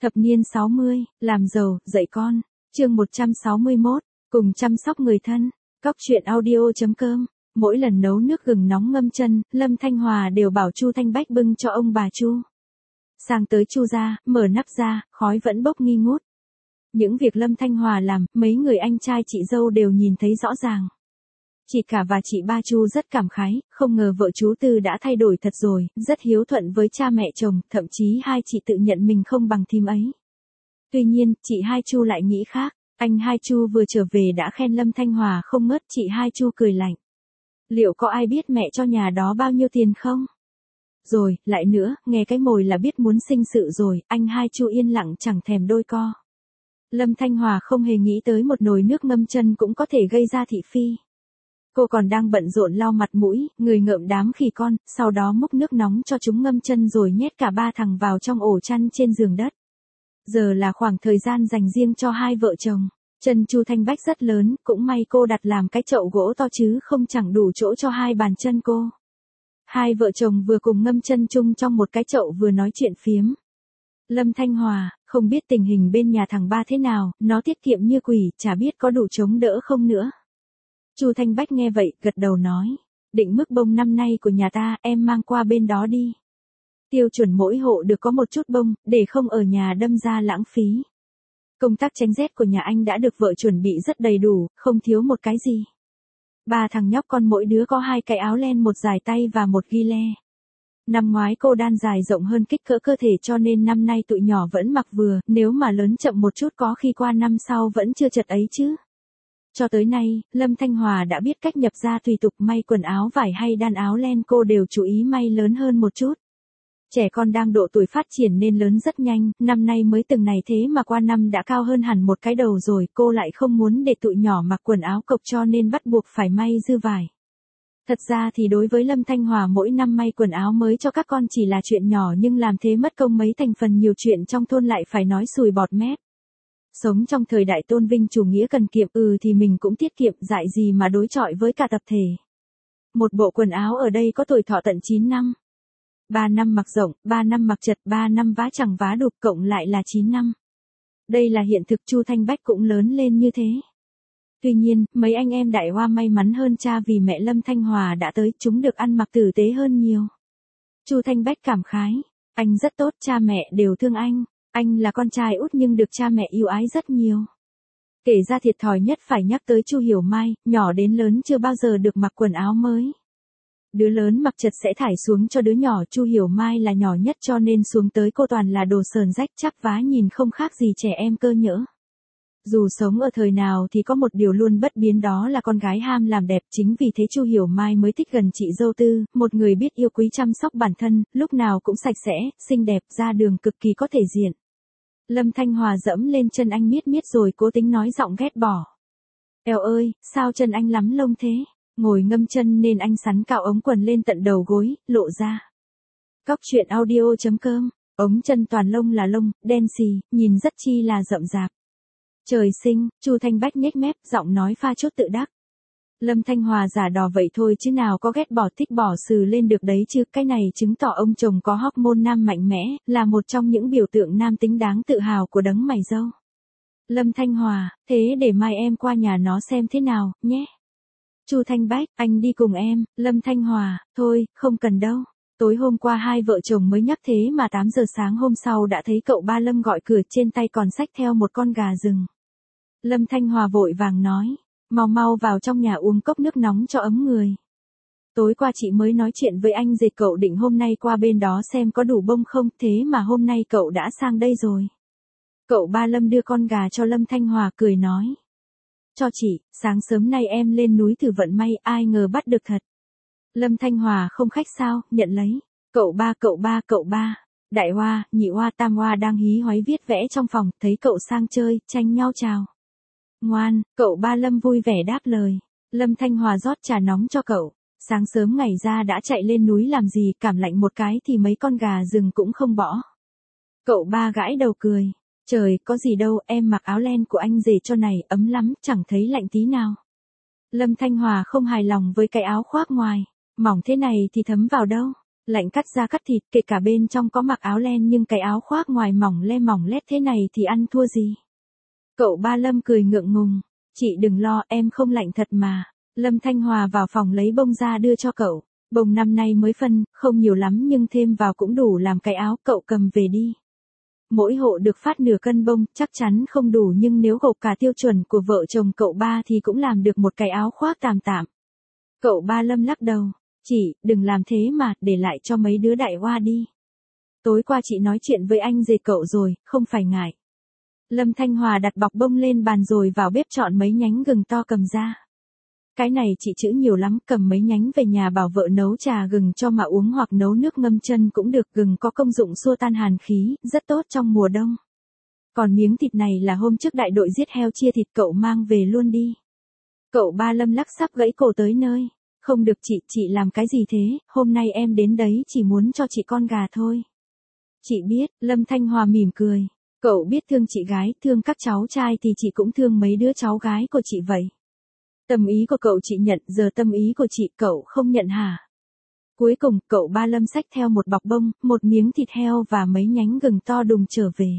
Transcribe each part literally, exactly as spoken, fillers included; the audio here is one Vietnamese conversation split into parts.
Thập niên sáu mươi, làm giàu, dạy con. Chương một trăm sáu mươi mốt, cùng chăm sóc người thân. Cóc truyện audio chấm com. Mỗi lần nấu nước gừng nóng ngâm chân, Lâm Thanh Hòa đều bảo Chu Thanh Bách bưng cho ông bà Chu. Sang tới Chu gia, mở nắp ra, khói vẫn bốc nghi ngút. Những việc Lâm Thanh Hòa làm, mấy người anh trai chị dâu đều nhìn thấy rõ ràng. Chị cả và chị ba Chu rất cảm khái, không ngờ vợ chú Tư đã thay đổi thật rồi, rất hiếu thuận với cha mẹ chồng, thậm chí hai chị tự nhận mình không bằng thím ấy. Tuy nhiên, chị hai Chu lại nghĩ khác, anh hai Chu vừa trở về đã khen Lâm Thanh Hòa không ngớt, chị hai Chu cười lạnh. Liệu có ai biết mẹ cho nhà đó bao nhiêu tiền không? Rồi, lại nữa, nghe cái mồi là biết muốn sinh sự rồi, anh hai Chu yên lặng chẳng thèm đôi co. Lâm Thanh Hòa không hề nghĩ tới một nồi nước ngâm chân cũng có thể gây ra thị phi. Cô còn đang bận rộn lau mặt mũi, người ngợm đám khỉ con, sau đó múc nước nóng cho chúng ngâm chân rồi nhét cả ba thằng vào trong ổ chăn trên giường đất. Giờ là khoảng thời gian dành riêng cho hai vợ chồng. Chân Chu Thanh Bách rất lớn, cũng may cô đặt làm cái chậu gỗ to chứ không chẳng đủ chỗ cho hai bàn chân cô. Hai vợ chồng vừa cùng ngâm chân chung trong một cái chậu vừa nói chuyện phiếm. Lâm Thanh Hòa, không biết tình hình bên nhà thằng ba thế nào, nó tiết kiệm như quỷ, chả biết có đủ chống đỡ không nữa. Chu Thanh Bách nghe vậy, gật đầu nói, định mức bông năm nay của nhà ta, em mang qua bên đó đi. Tiêu chuẩn mỗi hộ được có một chút bông, để không ở nhà đâm ra lãng phí. Công tác tránh rét của nhà anh đã được vợ chuẩn bị rất đầy đủ, không thiếu một cái gì. Ba thằng nhóc con mỗi đứa có hai cái áo len, một dài tay và một ghi le. Năm ngoái cô đan dài rộng hơn kích cỡ cơ thể cho nên năm nay tụi nhỏ vẫn mặc vừa, nếu mà lớn chậm một chút có khi qua năm sau vẫn chưa chật ấy chứ. Cho tới nay, Lâm Thanh Hòa đã biết cách nhập ra tùy tục, may quần áo vải hay đan áo len cô đều chú ý may lớn hơn một chút. Trẻ con đang độ tuổi phát triển nên lớn rất nhanh, năm nay mới từng này thế mà qua năm đã cao hơn hẳn một cái đầu rồi, cô lại không muốn để tụi nhỏ mặc quần áo cộc cho nên bắt buộc phải may dư vải. Thật ra thì đối với Lâm Thanh Hòa mỗi năm may quần áo mới cho các con chỉ là chuyện nhỏ, nhưng làm thế mất công mấy thành phần nhiều chuyện trong thôn lại phải nói sùi bọt mép. Sống trong thời đại tôn vinh chủ nghĩa cần kiệm, ừ thì mình cũng tiết kiệm, dại gì mà đối chọi với cả tập thể. Một bộ quần áo ở đây có tuổi thọ tận chín năm. ba năm mặc rộng, ba năm mặc chật, ba năm vá chẳng vá đục, cộng lại là chín năm. Đây là hiện thực, Chu Thanh Bách cũng lớn lên như thế. Tuy nhiên, mấy anh em Đại Hoa may mắn hơn cha vì mẹ Lâm Thanh Hòa đã tới, chúng được ăn mặc tử tế hơn nhiều. Chu Thanh Bách cảm khái, anh rất tốt, cha mẹ đều thương anh. Anh là con trai út nhưng được cha mẹ yêu ái rất nhiều. Kể ra thiệt thòi nhất phải nhắc tới Chu Hiểu Mai, nhỏ đến lớn chưa bao giờ được mặc quần áo mới. Đứa lớn mặc chật sẽ thải xuống cho đứa nhỏ, Chu Hiểu Mai là nhỏ nhất cho nên xuống tới cô toàn là đồ sờn rách chắp vá, nhìn không khác gì trẻ em cơ nhỡ. Dù sống ở thời nào thì có một điều luôn bất biến, đó là con gái ham làm đẹp, chính vì thế Chu Hiểu Mai mới thích gần chị dâu Tư, một người biết yêu quý chăm sóc bản thân, lúc nào cũng sạch sẽ, xinh đẹp, ra đường cực kỳ có thể diện. Lâm Thanh Hòa dẫm lên chân anh miết miết rồi cố tính nói giọng ghét bỏ. Eo ơi, sao chân anh lắm lông thế? Ngồi ngâm chân nên anh sắn cạo ống quần lên tận đầu gối, lộ ra. Cóc truyện audio chấm com, ống chân toàn lông là lông, đen xì, nhìn rất chi là rậm rạp. Trời sinh, Chu Thanh Bách nhếch mép, giọng nói pha chút tự đắc. Lâm Thanh Hòa giả đò vậy thôi chứ nào có ghét bỏ, thích bỏ sừ lên được đấy chứ, cái này chứng tỏ ông chồng có hormone nam mạnh mẽ, là một trong những biểu tượng nam tính đáng tự hào của đấng mày râu. Lâm Thanh Hòa, thế để mai em qua nhà nó xem thế nào, nhé. Chu Thanh Bách, anh đi cùng em. Lâm Thanh Hòa, thôi, không cần đâu. Tối hôm qua hai vợ chồng mới nhắc thế mà tám giờ sáng hôm sau đã thấy cậu ba Lâm gọi cửa, trên tay còn xách theo một con gà rừng. Lâm Thanh Hòa vội vàng nói, mau mau vào trong nhà uống cốc nước nóng cho ấm người. Tối qua chị mới nói chuyện với anh dệt, cậu định hôm nay qua bên đó xem có đủ bông không, thế mà hôm nay cậu đã sang đây rồi. Cậu ba Lâm đưa con gà cho Lâm Thanh Hòa cười nói. Cho chị, sáng sớm nay em lên núi thử vận may, ai ngờ bắt được thật. Lâm Thanh Hòa không khách sao, nhận lấy. Cậu ba cậu ba cậu ba. Đại Hoa, Nhị Hoa, Tam Hoa đang hí hoáy viết vẽ trong phòng, thấy cậu sang chơi, tranh nhau chào. Ngoan, cậu ba Lâm vui vẻ đáp lời. Lâm Thanh Hòa rót trà nóng cho cậu. Sáng sớm ngày ra đã chạy lên núi làm gì, cảm lạnh một cái thì mấy con gà rừng cũng không bỏ. Cậu ba gãi đầu cười. Trời, có gì đâu, em mặc áo len của anh rể cho này, ấm lắm, chẳng thấy lạnh tí nào. Lâm Thanh Hòa không hài lòng với cái áo khoác ngoài. Mỏng thế này thì thấm vào đâu. Lạnh cắt da cắt thịt, kể cả bên trong có mặc áo len nhưng cái áo khoác ngoài mỏng le mỏng lét thế này thì ăn thua gì. Cậu ba Lâm cười ngượng ngùng, chị đừng lo, em không lạnh thật mà. Lâm Thanh Hòa vào phòng lấy bông ra đưa cho cậu. Bông năm nay mới phân, không nhiều lắm nhưng thêm vào cũng đủ làm cái áo, cậu cầm về đi. Mỗi hộ được phát nửa cân bông, chắc chắn không đủ nhưng nếu gộp cả tiêu chuẩn của vợ chồng cậu ba thì cũng làm được một cái áo khoác tạm tạm. Cậu ba Lâm lắc đầu, chị, đừng làm thế mà, để lại cho mấy đứa đại hoa đi. Tối qua chị nói chuyện với anh dề cậu rồi, không phải ngại. Lâm Thanh Hòa đặt bọc bông lên bàn rồi vào bếp chọn mấy nhánh gừng to cầm ra. Cái này chị chữ nhiều lắm, cầm mấy nhánh về nhà bảo vợ nấu trà gừng cho mà uống hoặc nấu nước ngâm chân cũng được, gừng có công dụng xua tan hàn khí, rất tốt trong mùa đông. Còn miếng thịt này là hôm trước đại đội giết heo chia thịt cậu mang về luôn đi. Cậu ba Lâm lắc sắp gãy cổ tới nơi. Không được chị, chị làm cái gì thế, hôm nay em đến đấy chỉ muốn cho chị con gà thôi. Chị biết, Lâm Thanh Hòa mỉm cười. Cậu biết thương chị gái, thương các cháu trai thì chị cũng thương mấy đứa cháu gái của chị vậy. Tâm ý của cậu chị nhận, giờ tâm ý của chị cậu không nhận hả? Cuối cùng, cậu ba Lâm xách theo một bọc bông, một miếng thịt heo và mấy nhánh gừng to đùng trở về.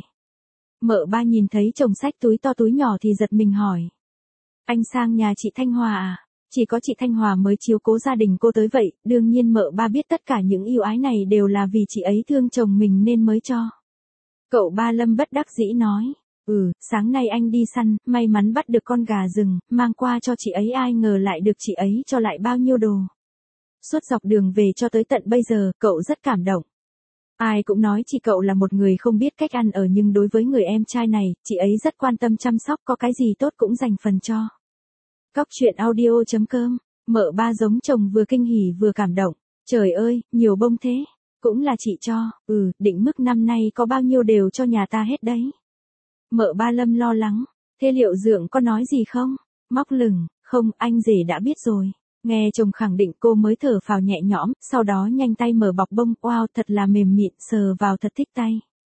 Mợ ba nhìn thấy chồng xách túi to túi nhỏ thì giật mình hỏi. Anh sang nhà chị Thanh Hòa à? Chỉ có chị Thanh Hòa mới chiếu cố gia đình cô tới vậy, đương nhiên mợ ba biết tất cả những ưu ái này đều là vì chị ấy thương chồng mình nên mới cho. Cậu ba Lâm bất đắc dĩ nói, ừ, sáng nay anh đi săn, may mắn bắt được con gà rừng, mang qua cho chị ấy, ai ngờ lại được chị ấy cho lại bao nhiêu đồ. Suốt dọc đường về cho tới tận bây giờ, cậu rất cảm động. Ai cũng nói chị cậu là một người không biết cách ăn ở nhưng đối với người em trai này, chị ấy rất quan tâm chăm sóc, có cái gì tốt cũng dành phần cho. Cóc truyện audio chấm com, mợ ba giống chồng vừa kinh hỉ vừa cảm động. Trời ơi, nhiều bông thế. Cũng là chị cho, ừ, định mức năm nay có bao nhiêu đều cho nhà ta hết đấy. Mợ ba Lâm lo lắng, thế liệu dượng có nói gì không? Móc lửng, không, anh rể đã biết rồi. Nghe chồng khẳng định cô mới thở phào nhẹ nhõm, sau đó nhanh tay mở bọc bông, wow, thật là mềm mịn, sờ vào thật thích tay.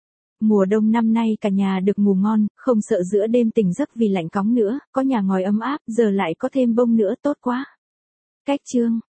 Mùa đông năm nay cả nhà được ngủ ngon, không sợ giữa đêm tỉnh giấc vì lạnh cóng nữa, có nhà ngói ấm áp, giờ lại có thêm bông nữa, tốt quá. Cách chương